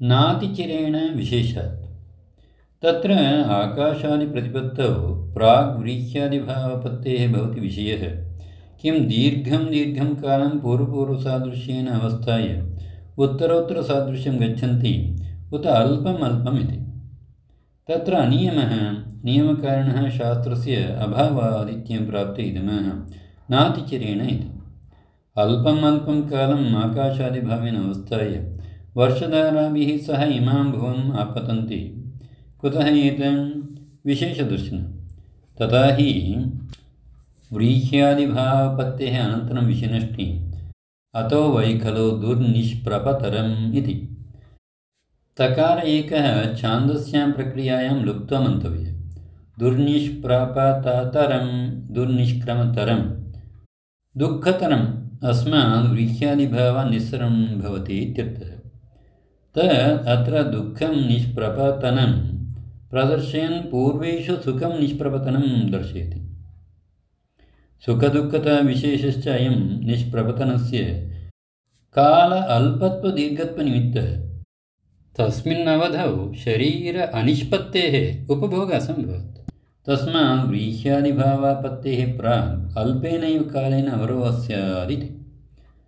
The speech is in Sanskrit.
नातिचिरेण विशेषात्। तत्र आकाशादिप्रतिपत्तौ प्राग्व्रीह्यादिभावपत्तेः भवति विषयः। किं दीर्घं कालं पूर्वपूर्वसादृश्येन अवस्थाय उत्तरोत्तरसादृश्यं गच्छन्ति उत अल्पमिति। तत्र अनियमः नियमकारिणः शास्त्रस्य अभावादित्यं प्राप्ते इदमः नातिचिरेण इति। अल्पं कालम् आकाशादिभावेन अवस्थाय वर्षधाराभिः सह इमां भुवम् आपतन्ति। कुतः एतं विशेषदर्शनं? तथा हि व्रीह्यादिभावपत्तेः अनन्तरं विषयनष्टि अतो वै खलु दुर्निष्प्रपतरम् इति। तकार एकः छान्दस्यां प्रक्रियायां लुप्त्वा मन्तव्यः। दुर्निष्प्रपततरं दुर्निष्क्रमतरं दुःखतरम् अस्मात् व्रीह्यादिभावात् निस्सरणं भवति इत्यर्थः। अत्र दुःखं निष्प्रपतनं प्रदर्शयन् पूर्वेषु सुखं निष्प्रपतनं दर्शयति। सुखदुःखताविशेषश्च अयं निष्प्रपतनस्य काल अल्पत्वदीर्घत्वनिमित्तः। तस्मिन्नवधौ शरीर अनिष्पत्तेः उपभोगः असम्भवात्। तस्मात् व्रीह्यादिभावापत्तेः प्राक् अल्पेनैव कालेन अवरोहः स्यादिति।